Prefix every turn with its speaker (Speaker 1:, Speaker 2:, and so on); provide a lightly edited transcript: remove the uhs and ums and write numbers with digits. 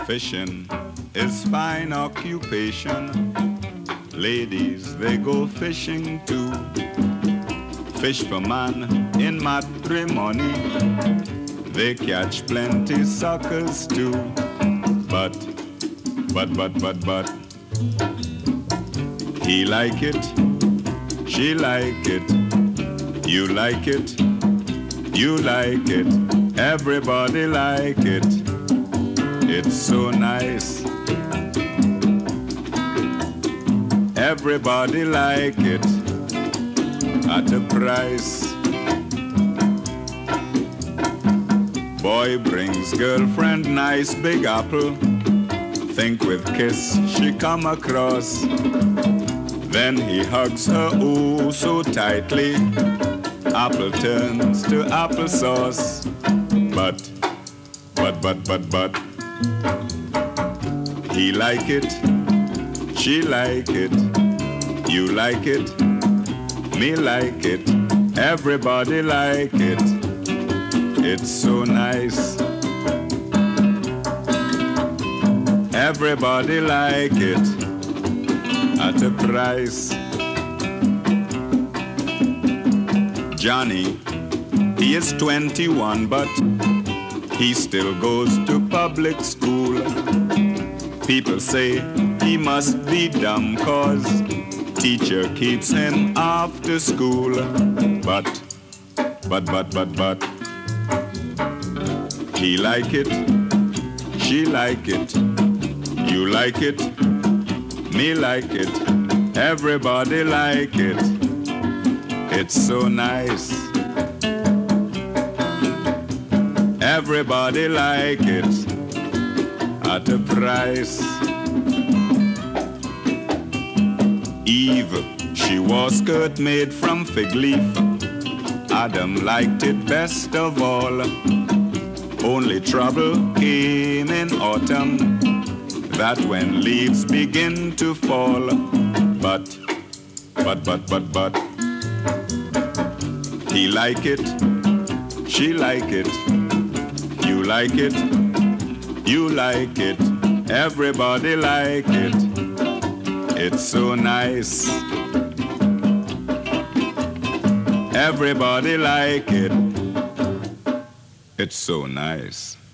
Speaker 1: Fishing is fine occupation. Ladies, they go fishing too. Fish for man in matrimony. They catch plenty suckers too. But, he like it, she like it, you like it, you like it, everybody like it. It's so nice. Everybody like it at a price. Boy brings girlfriend nice big apple. Think with kiss she come across. Then he hugs her oh so tightly. Apple turns to applesauce. But he like it, she like it, you like it, me like it, everybody like it. It's so nice. Everybody like it at a price. Johnny, he is 21, but he still goes to public school. People say he must be dumb 'cause teacher keeps him after school. But he like it, she like it, you like it, me like it, everybody like it. It's so nice. Everybody like it at a price. Eve, she wore skirt made from fig leaf. Adam liked it best of all. Only trouble came in autumn, that when leaves begin to fall. But he like it, she like it, you like it, you like it, everybody like it. It's so nice. Everybody like it. It's so nice.